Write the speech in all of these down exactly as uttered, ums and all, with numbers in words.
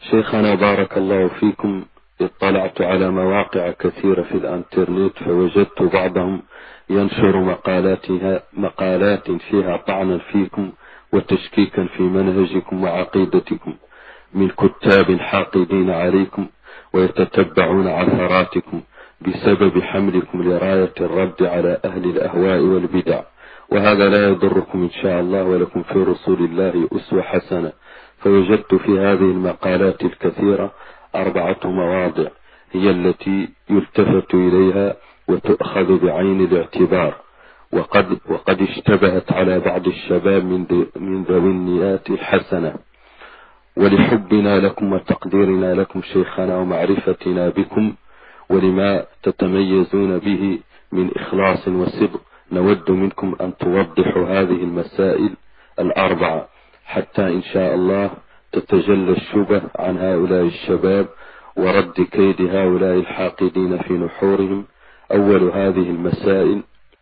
شيخنا بارك الله فيكم، اطلعت على مواقع كثيرة في الانترنت فوجدت بعضهم ينشر مقالاتها مقالات فيها طعنا فيكم وتشكيكا في منهجكم وعقيدتكم من كتاب حاقدين عليكم ويتتبعون عثراتكم بسبب حملكم لراية الرد على أهل الأهواء والبدع، وهذا لا يضركم إن شاء الله، ولكم في رسول الله أسوة حسنة. فوجدت في هذه المقالات الكثيرة أربعة مواضع هي التي يلتفت إليها وتؤخذ بعين الاعتبار، وقد, وقد اشتبهت على بعض الشباب من, من ذوي النيات الحسنة. ولحبنا لكم وتقديرنا لكم شيخنا ومعرفتنا بكم ولما تتميزون به من إخلاص وصدق، نود منكم أن توضحوا هذه المسائل الأربعة حتى إن شاء الله تتجلى الشبه عن هؤلاء الشباب ورد كيد هؤلاء الحاقدين في نحورهم. أول هذه المسائل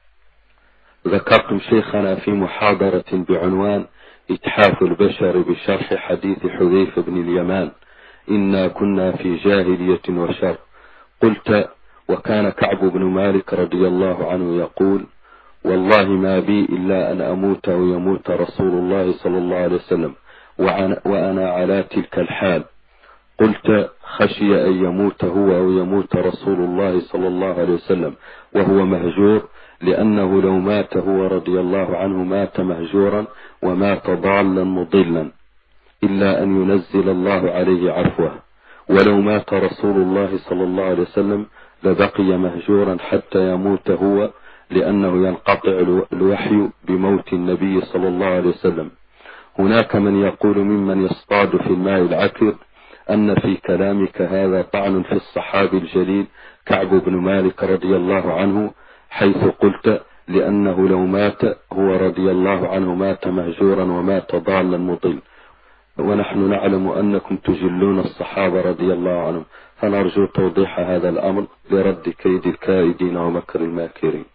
ذكرتم شيخنا في محاضرة بعنوان إتحاف البشر بشرح حديث حذيفة بن اليمان إنا كنا في جاهلية وشر. قلت: وكان كعب بن مالك رضي الله عنه يقول: والله ما بي إلا أن أموت ويموت رسول الله صلى الله عليه وسلم وأنا على تلك الحال. قلت: خشي أن يموت هو أو يموت رسول الله صلى الله عليه وسلم وهو مهجور، لأنه لو مات هو رضي الله عنه مات مهجورا ومات ضالا مضلا، إلا أن ينزل الله عليه عفوه، ولو مات رسول الله صلى الله عليه وسلم لبقي مهجورا حتى يموت هو، لأنه ينقطع الوحي بموت النبي صلى الله عليه وسلم. هناك من يقول ممن يصطاد في الماء العكر أن في كلامك هذا طعن في الصحابي الجليل كعب بن مالك رضي الله عنه، حيث قلت لأنه لو مات هو رضي الله عنه مات مهجورا ومات ضالا مضل، ونحن نعلم أنكم تجلون الصحابة رضي الله عنهم، فنرجو توضيح هذا الأمر لرد كيد الكائدين ومكر الماكرين.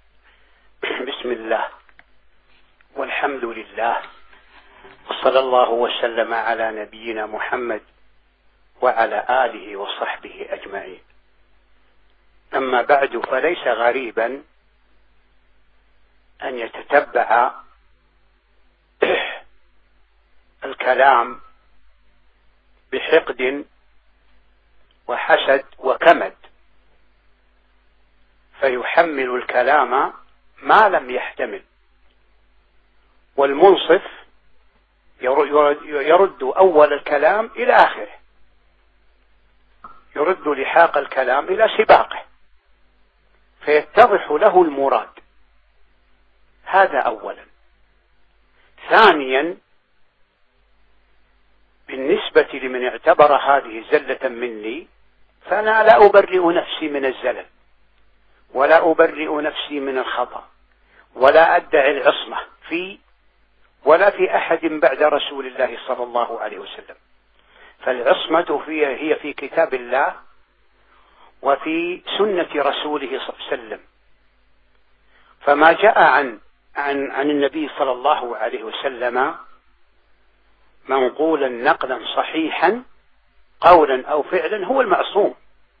بسم الله والحمد لله، وصلى الله وسلم على نبينا محمد وعلى آله وصحبه أجمعين. أما بعد، فليس غريبا أن يتتبع الكلام بحقد وحسد وكمد، فيحمل الكلام ما لم يحتمل، والمنصف يرد أول الكلام إلى آخره، يرد لحاق الكلام إلى سباقه فيتضح له المراد. هذا أولا. ثانيا، بالنسبة لمن اعتبر هذه زلة مني، فأنا لا أبرئ نفسي من الزلل، ولا أبرئ نفسي من الخطأ، ولا أدعي العصمة في ولا في أحد بعد رسول الله صلى الله عليه وسلم، فالعصمة فيها هي في كتاب الله وفي سنة رسوله صلى الله عليه وسلم. فما جاء عن عن عن النبي صلى الله عليه وسلم منقولا نقلا صحيحا قولا أو فعلا هو المعصوم،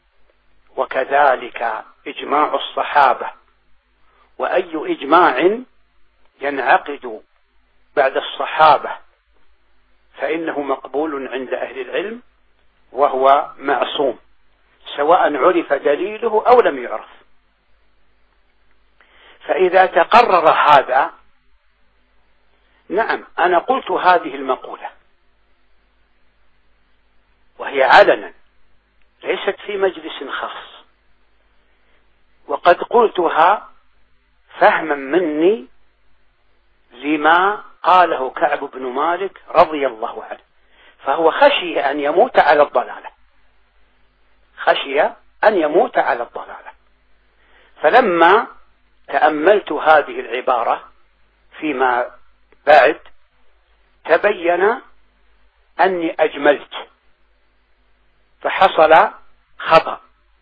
وكذلك إجماع الصحابة، وأي إجماع ينعقد بعد الصحابة فإنه مقبول عند أهل العلم وهو معصوم، سواء عرف دليله أو لم يعرف. فإذا تقرر هذا، نعم أنا قلت هذه المقولة وهي علنا، ليست في مجلس خاص، وقد قلتها فهما مني لما قاله كعب بن مالك رضي الله عنه، فهو خشي أن يموت على الضلالة، خشي أن يموت على الضلالة. فلما تأملت هذه العبارة فيما بعد تبين أني أجملت، فحصل خطأ،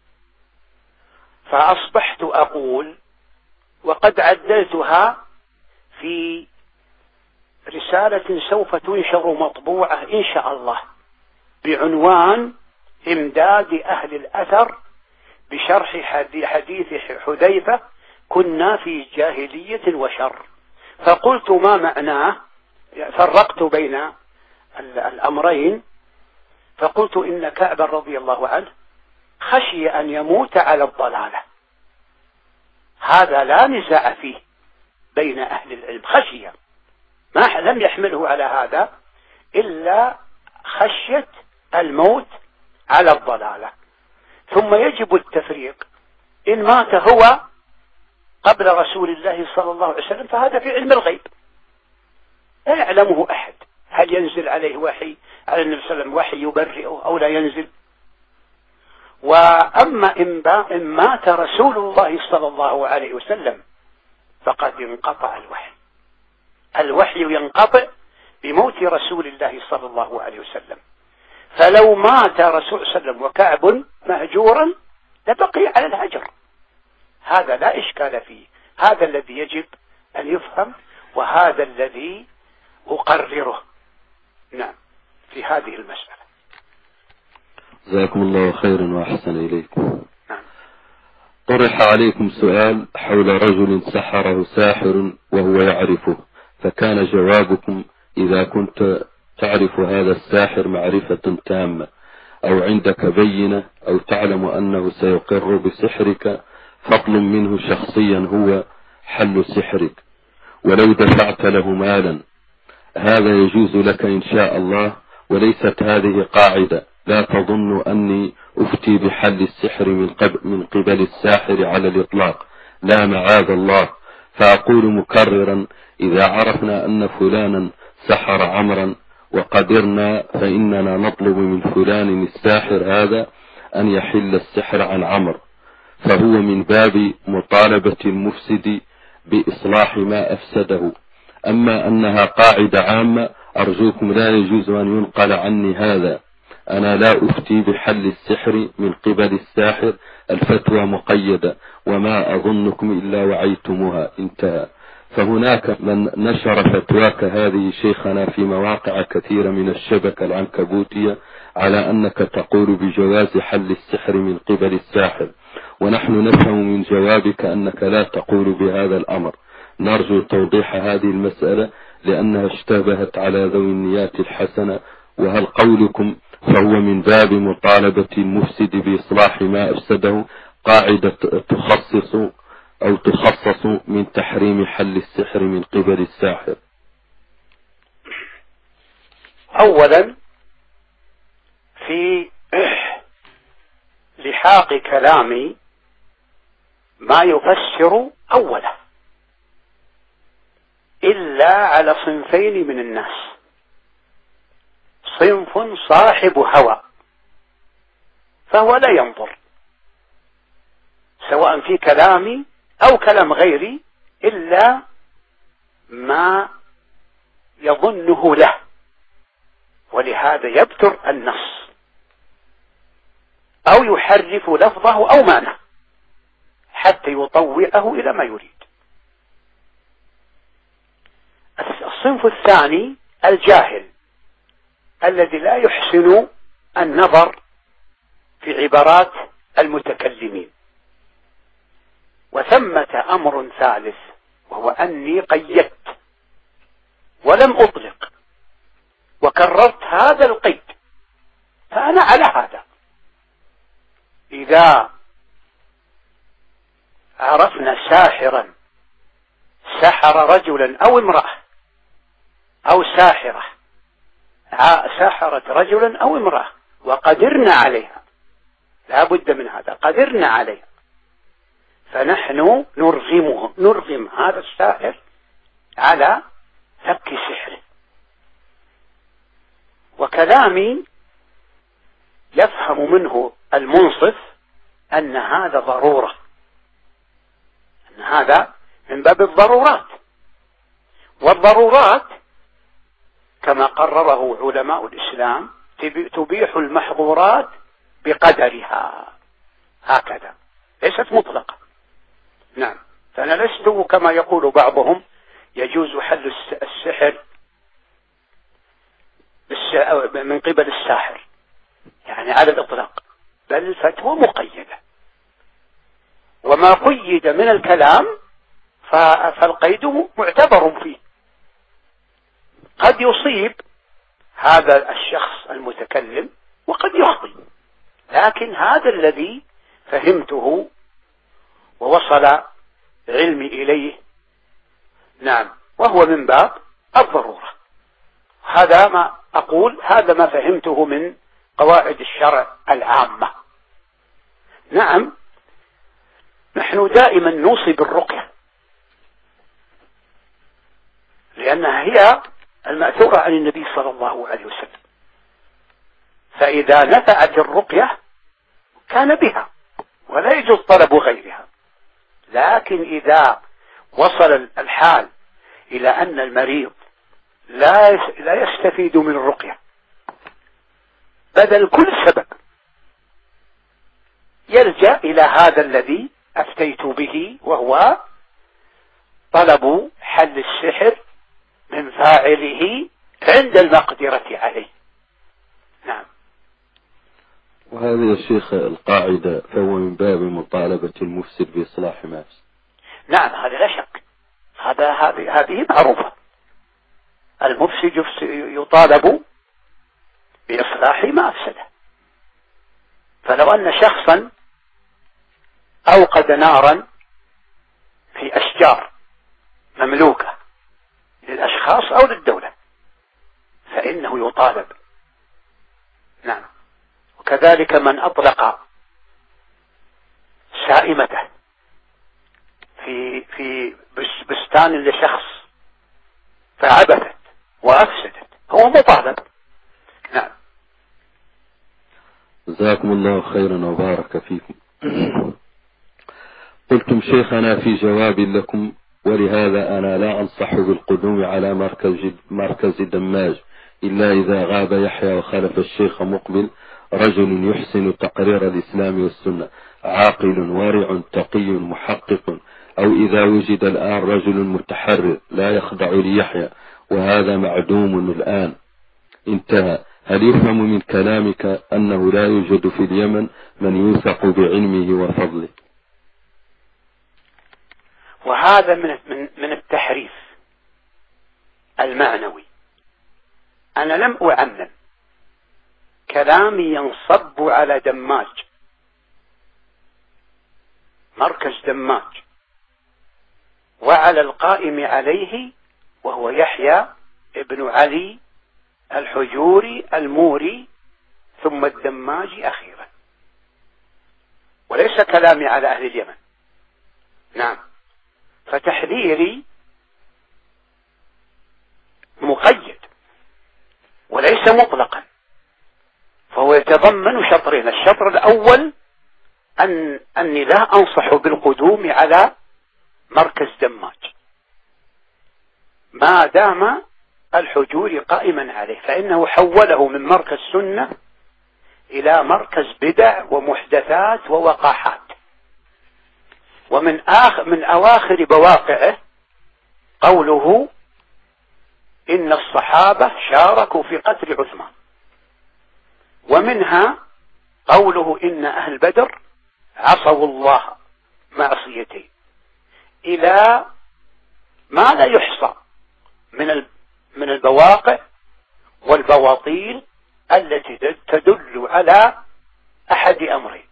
فأصبحت أقول، وقد عدلتها في رسالة سوف تنشر مطبوعة إن شاء الله بعنوان إمداد أهل الأثر بشرح حديث حذيفة كنا في جاهلية وشر. فقلت ما معناه، فرقت بين الأمرين، فقلت إن كعب رضي الله عنه خشي أن يموت على الضلالة، هذا لا نزاع فيه بين أهل العلم، خشية ما لم يحمله على هذا إلا خشية الموت على الضلالة. ثم يجب التفريق، إن مات هو قبل رسول الله صلى الله عليه وسلم فهذا في علم الغيب لا يعلمه أحد، هل ينزل عليه وحي على النبي صلى الله عليه وسلم وحي يبرئه أو لا ينزل. وأما إن مات رسول الله صلى الله عليه وسلم فقد انقطع الوحي، الوحي ينقطع بموت رسول الله صلى الله عليه وسلم. فلو مات رسول الله صلى الله عليه وسلم وكعب مهجورا لبقي على الهجر، هذا لا إشكال فيه، هذا الذي يجب أن يفهم وهذا الذي أقرره نعم في هذه المسألة. جزاكم الله خيرا وأحسن إليكم. نعم. طرح عليكم سؤال حول رجل سحره ساحر وهو يعرفه، فكان جوابكم إذا كنت تعرف هذا الساحر معرفة تامة أو عندك بينة أو تعلم أنه سيقر بسحرك فضل منه شخصيا هو حل سحرك، ولو دفعت له مالا هذا يجوز لك إن شاء الله، وليست هذه قاعدة، لا تظن أني أفتي بحل السحر من قبل, من قبل الساحر على الإطلاق، لا معاذ الله. فأقول مكررا إذا عرفنا أن فلانا سحر عمرا وقدرنا فإننا نطلب من فلان الساحر هذا أن يحل السحر عن عمر، فهو من باب مطالبة المفسد بإصلاح ما أفسده. أما أنها قاعدة عامة أرجوكم لا يجوز أن ينقل عني هذا، أنا لا أفتي بحل السحر من قبل الساحر، الفتوى مقيدة وما أظنكم إلا وعيتموها انتهى. فهناك من نشر فتواك هذه شيخنا في مواقع كثيرة من الشبكة العنكبوتية على أنك تقول بجواز حل السحر من قبل الساحر، ونحن نفهم من جوابك أنك لا تقول بهذا الأمر. نرجو توضيح هذه المسألة لأنها اشتبهت على ذوي النيات الحسنة، وهل قولكم فهو من باب مطالبة المفسد بإصلاح ما أفسده قاعدة تخصص أو تخصص من تحريم حل السحر من قبل الساحر؟ أولا في لحاق كلامي ما يفسر أولا إلا على صنفين من الناس، صنف صاحب هوى فهو لا ينظر سواء في كلامي أو كلام غيري إلا ما يظنه له، ولهذا يبتر النص أو يحرف لفظه أو معناه حتى يطوعه إلى ما يريد. الصنف الثاني الجاهل الذي لا يحسن النظر في عبارات المتكلمين. وثمة أمر ثالث وهو أني قيدت ولم أطلق وكررت هذا القيد، فأنا على هذا. إذا عرفنا ساحرا سحر رجلا أو امرأة أو ساحرة ساحرت رجلا أو امرأة وقدرنا عليها، لا بد من هذا، قدرنا عليها، فنحن نرغمه نرغم هذا الساحر على فك سحره. وكلامي يفهم منه المنصف أن هذا ضرورة، أن هذا من باب الضرورات، والضرورات كما قرره علماء الإسلام تبيح المحظورات بقدرها، هكذا ليست مطلقة. نعم، فأنا لست كما يقول بعضهم يجوز حل السحر من قبل الساحر، يعني على الإطلاق، بل الفتوى مقيدة، وما قيد من الكلام فالقيد معتبر فيه. قد يصيب هذا الشخص المتكلم وقد يخطئ، لكن هذا الذي فهمته ووصل علمي إليه، نعم، وهو من باب الضرورة. هذا ما أقول، هذا ما فهمته من قواعد الشرع العامة. نعم، نحن دائما نوصي بالرقية، لأنها هي المأثورة عن النبي صلى الله عليه وسلم، فإذا نفعت الرقية كان بها ولا يجوز طلب غيرها. لكن إذا وصل الحال إلى أن المريض لا لا يستفيد من الرقية، بدل كل سبب يلجأ إلى هذا الذي أفتيت به، وهو طلب حل السحر من فاعله عند المقدرة عليه. نعم. وهذا يا شيخ القاعدة فهو من باب مطالبة المفسد بإصلاح ما أفسد. نعم، هذا لا شك، هذا هذه هذه معروفة. المفسد يطالب بإصلاح ما أفسده. فلو أن شخصا أوقد نارا في أشجار مملوكة للأشخاص أو للدولة فإنه يطالب. نعم. وكذلك من أطلق سائمته في في بستان لشخص فعبثت وأفسدت هو مطالب. نعم. جزاكم الله خيرا وبارك فيكم. قلتم شيخنا في جواب لكم: ولهذا أنا لا أنصح بالقدوم على مركز مركز دماج إلا إذا غاب يحيى وخلف الشيخ مقبل رجل يحسن تقرير الإسلام والسنة، عاقل ورع تقي محقق، أو إذا وجد الآن رجل متحرر لا يخضع ليحيى، وهذا معدوم الآن. انتهى. هل يفهم من كلامك أنه لا يوجد في اليمن من يوثق بعلمه وفضله؟ وهذا من من التحريف المعنوي. أنا لم أعمم، كلامي ينصب على دماج، مركز دماج، وعلى القائم عليه وهو يحيى ابن علي الحجوري الموري ثم الدماجي أخيرا، وليس كلامي على أهل اليمن. نعم. فتحذيري مقيد وليس مطلقا، فهو يتضمن شطرين. الشطر الأول أن أني لا أنصح بالقدوم على مركز دماج ما دام الحجور قائما عليه، فإنه حوله من مركز سنة إلى مركز بدع ومحدثات ووقاحات. ومن آخر من أواخر بواقعه قوله إن الصحابة شاركوا في قتل عثمان، ومنها قوله إن أهل بدر عصوا الله معصيتين، إلى ما لا يحصى من من البواقع والبواطيل التي تدل على أحد أمرين: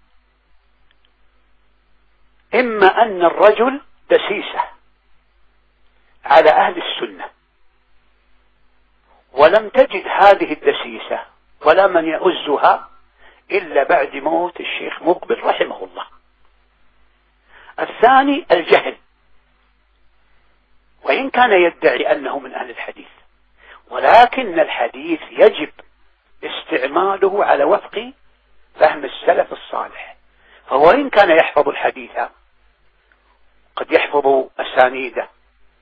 إما أن الرجل دسيسة على أهل السنة ولم تجد هذه الدسيسة ولا من يؤزها إلا بعد موت الشيخ مقبل رحمه الله. الثاني الجهل، وإن كان يدعي أنه من أهل الحديث، ولكن الحديث يجب استعماله على وفق فهم السلف الصالح. فهو إن كان يحفظ الحديث قد يحفظ أسانيده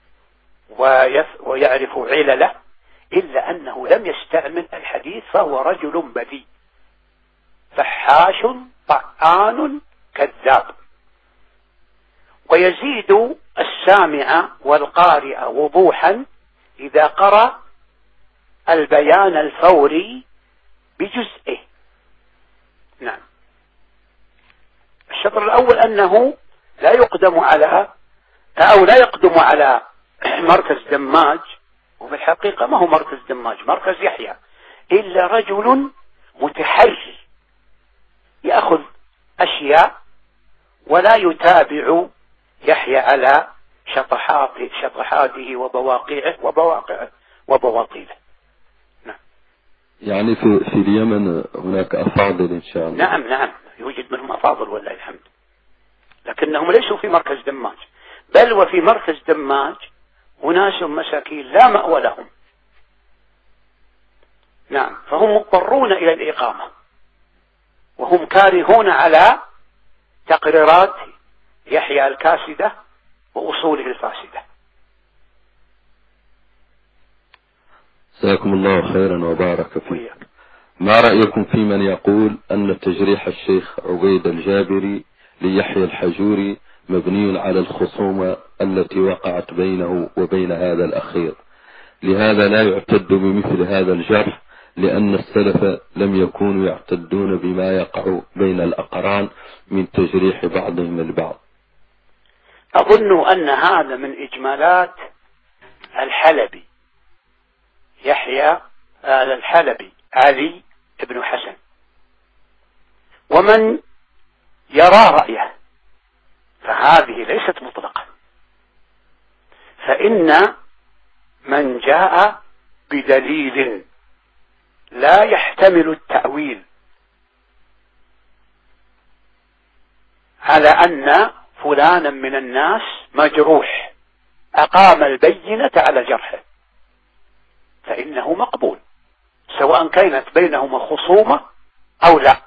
ويعرف علله، إلا أنه لم يستعمل الحديث، فهو رجل بذيء فحاش طعان كذاب. ويزيد السامع والقارئ وضوحا إذا قرأ البيان الفوري بجزئه، الأول أنه لا يقدم على أو لا يقدم على مركز دماج، وفي الحقيقة ما هو مركز دماج، مركز يحيى، إلا رجل متحري يأخذ أشياء ولا يتابع يحيى على شطحاته شطحاته وبواقعه وبواقعه وبواطيله. نعم. يعني في في اليمن هناك أفاضل إن شاء الله. نعم نعم يوجد منهم أفاضل والله الحمد، لكنهم ليسوا في مركز دماج، بل وفي مركز دماج أناس مساكين لا مأوى لهم. نعم، فهم مضطرون إلى الإقامة، وهم كارهون على تقريرات يحيى الكاسدة وأصوله الفاسدة. جزاكم الله خيرا وبارك فيك. ما رأيكم في من يقول أن تجريح الشيخ عبيد الجابري ليحيى الحجوري مبني على الخصومة التي وقعت بينه وبين هذا الأخير، لهذا لا يعتد بمثل هذا الجرح، لأن السلف لم يكونوا يعتدون بما يقع بين الأقران من تجريح بعضهم البعض؟ أظن أن هذا من إجمالات الحلبي يحيى الحلبي علي بن حسن، ومن يرى رأيه فهذه ليست مطلقة، فإن من جاء بدليل لا يحتمل التأويل على أن فلانا من الناس مجروح أقام البينة على جرحه فإنه مقبول، سواء كانت بينهما خصومة أو لا.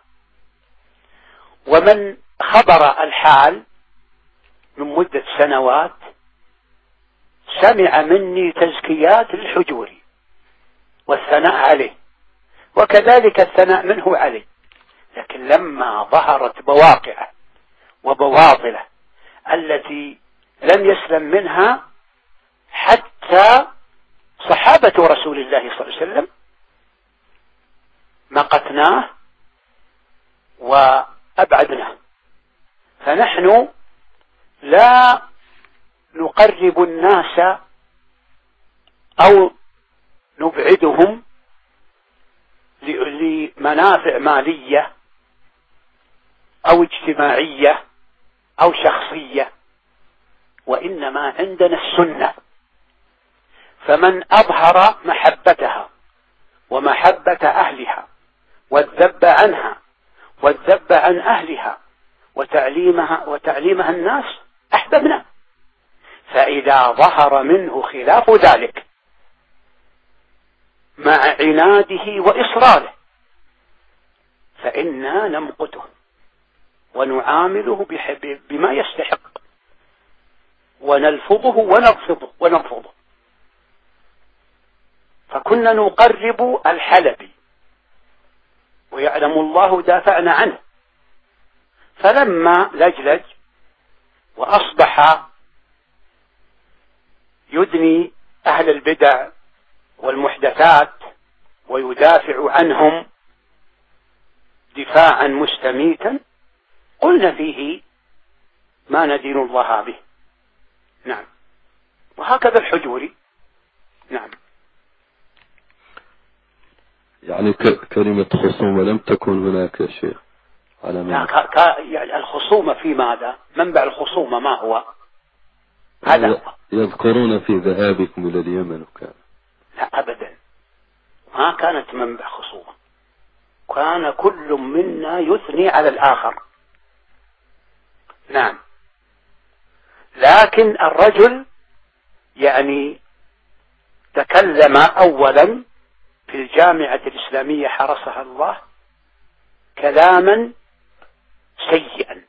ومن خبر الحال من مدة سنوات سمع مني تزكيات للحجوري والثناء عليه، وكذلك الثناء منه عليه، لكن لما ظهرت بواقعه وبواطله التي لم يسلم منها حتى صحابة رسول الله صلى الله عليه وسلم مقتناه وأبعدناه. فنحن لا نقرب الناس أو نبعدهم لمنافع مالية أو اجتماعية أو شخصية، وإنما عندنا السنة، فمن أظهر محبتها ومحبة أهلها والذب عنها والذب عن أهلها وتعليمها وتعليمها الناس أحببنا، فإذا ظهر منه خلاف ذلك مع عناده وإصراره فإنا نمقته ونعامله بما يستحق ونلفظه ونرفضه ونرفضه. فكنا نقرب الحلبي ويعلم الله دافعنا عنه، فلما لجلج وأصبح يدني أهل البدع والمحدثات ويدافع عنهم دفاعا مستميتا قلنا فيه ما ندين الله به. نعم، وهكذا الحجوري. نعم. يعني كلمة خصومة لم تكن هناك يا شيخ على لا ك... ك... يعني الخصومة في ماذا؟ منبع الخصومة ما هو؟ هذا يذكرون في ذهابكم إلى اليمن وكان. لا أبدا، ما كانت منبع خصومة، كان كل منا يثني على الآخر. نعم، لكن الرجل يعني تكلم أولا في الجامعة الإسلامية حرسها الله كلاما سيئا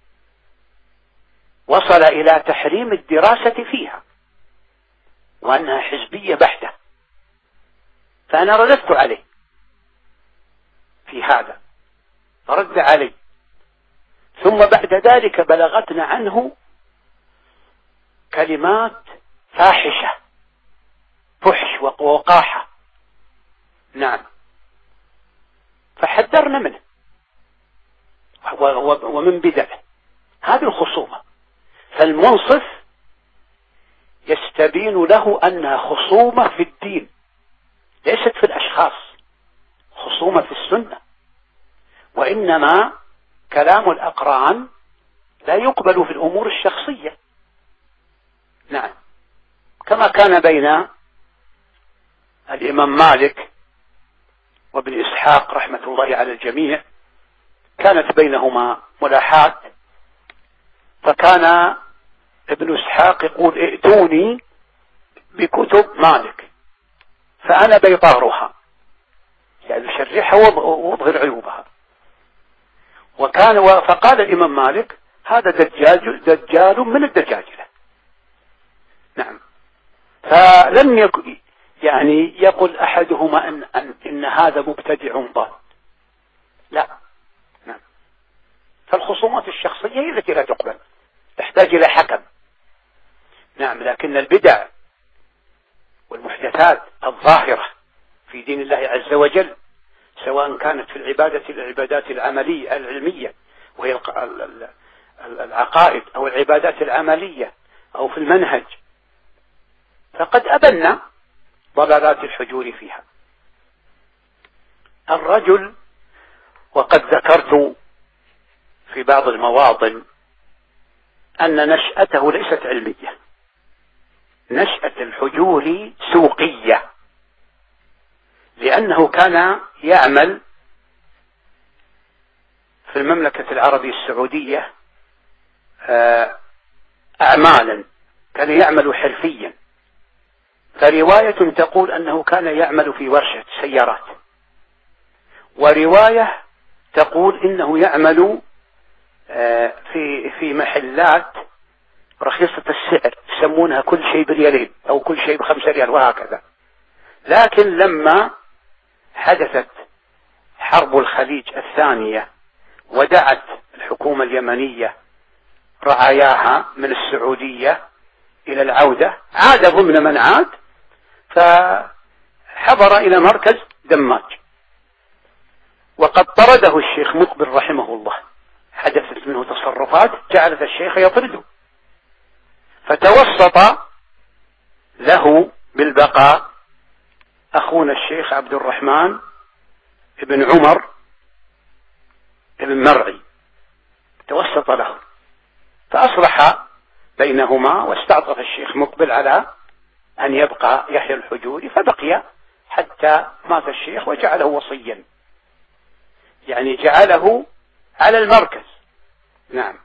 وصل إلى تحريم الدراسة فيها وأنها حزبية بحتة، فأنا رددت عليه في هذا فرد علي، ثم بعد ذلك بلغتنا عنه كلمات فاحشة فحش وقاحة. نعم، فحذرنا منه ومن بدعه، هذه الخصومة. فالمنصف يستبين له أنها خصومة في الدين ليست في الأشخاص، خصومة في السنة، وإنما كلام الأقران لا يقبل في الأمور الشخصية. نعم، كما كان بين الإمام مالك وابن إسحاق رحمة الله على الجميع، كانت بينهما ملاحات، فكان ابن إسحاق يقول ائتوني بكتب مالك فأنا بيطارها، يعني يشرحها ويظهر عيوبها. وكان فقال الإمام مالك هذا دجاج دجال من الدجاجلة. نعم، فلم يكن يعني يقول أحدهما أن, أن, إن هذا مبتدع ضال، لا. نعم، فالخصومات الشخصية هي التي لا تقبل، تحتاج إلى حكم. نعم، لكن البدع والمحدثات الظاهرة في دين الله عز وجل، سواء كانت في العبادة العبادات العملية العلمية وهي العقائد، أو العبادات العملية، أو في المنهج، فقد أبنى ضلالات الحجور فيها. الرجل، وقد ذكرت في بعض المواطن أن نشأته ليست علمية، نشأة الحجور سوقية، لأنه كان يعمل في المملكة العربية السعودية أعمالا، كان يعمل حرفيا. فرواية تقول أنه كان يعمل في ورشة سيارات، ورواية تقول إنه يعمل في في محلات رخيصة السعر يسمونها كل شيء بريالين أو كل شيء بخمسة ريال وهكذا. لكن لما حدثت حرب الخليج الثانية ودعت الحكومة اليمنية رعاياها من السعودية إلى العودة، عاد ضمن من عاد، فحضر إلى مركز دماج، وقد طرده الشيخ مقبل رحمه الله، حدثت منه تصرفات جعلت الشيخ يطرده، فتوسط له بالبقاء أخونا الشيخ عبد الرحمن ابن عمر ابن مرعي، توسط له فأصلح بينهما، واستعطف الشيخ مقبل على أن يبقى يحيى الحجوري، فبقي حتى مات الشيخ وجعله وصيا، يعني جعله على المركز. نعم،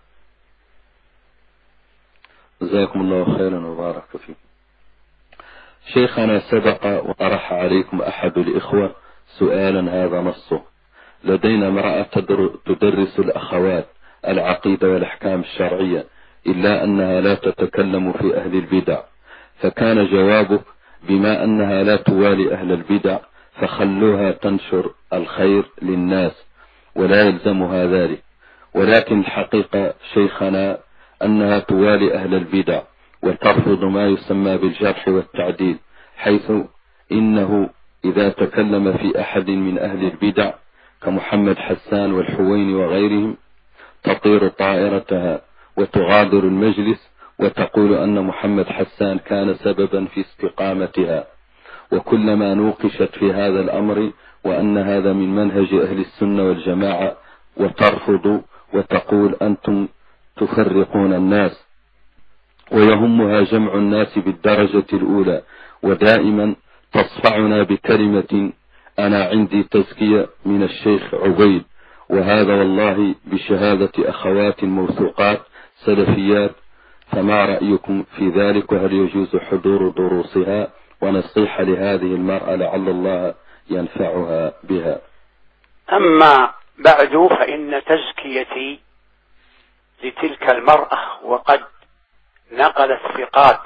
جزاكم الله خيرا وبارك فيكم. شيخنا، سبق وطرح عليكم أحد الإخوة سؤالا هذا نصه: لدينا امرأة تدرس الأخوات العقيدة والأحكام الشرعية، إلا أنها لا تتكلم في أهل البدع، فكان جوابه بما أنها لا توالي أهل البدع فخلوها تنشر الخير للناس ولا يلزمها ذلك، ولكن الحقيقة شيخنا أنها توالي أهل البدع وترفض ما يسمى بالجرح والتعديل، حيث إنه إذا تكلم في أحد من أهل البدع كمحمد حسان والحويني وغيرهم تطير طائرتها وتغادر المجلس وتقول أن محمد حسان كان سببا في استقامتها، وكلما نوقشت في هذا الأمر وأن هذا من منهج أهل السنة والجماعة وترفض وتقول أنتم تفرقون الناس، ويهمها جمع الناس بالدرجة الأولى، ودائما تصفعنا بكلمة أنا عندي تزكية من الشيخ عبيد، وهذا والله بشهادة أخوات موثوقات سلفيات، فما رأيكم في ذلك؟ وهل يجوز حضور دروسها؟ ونصيحة لهذه المرأة لعل الله ينفعها بها. أما بعد، فإن تزكيتي لتلك المرأة، وقد نقلت ثقات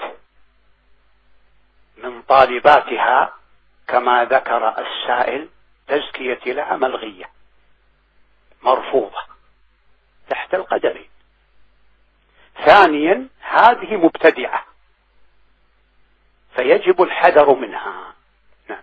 من طالباتها كما ذكر السائل، تزكيتي لها ملغية مرفوضة تحت القدرين. ثانيا، هذه مبتدعة فيجب الحذر منها. نعم.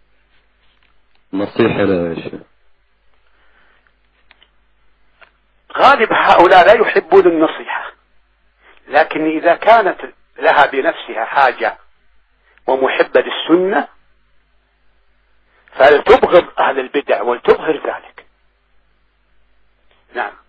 نصيحة لا يا شيخ. غالب هؤلاء لا يحبون النصيحة، لكن إذا كانت لها بنفسها حاجة ومحبة للسنة فلتبغض أهل البدع ولتظهر ذلك. نعم.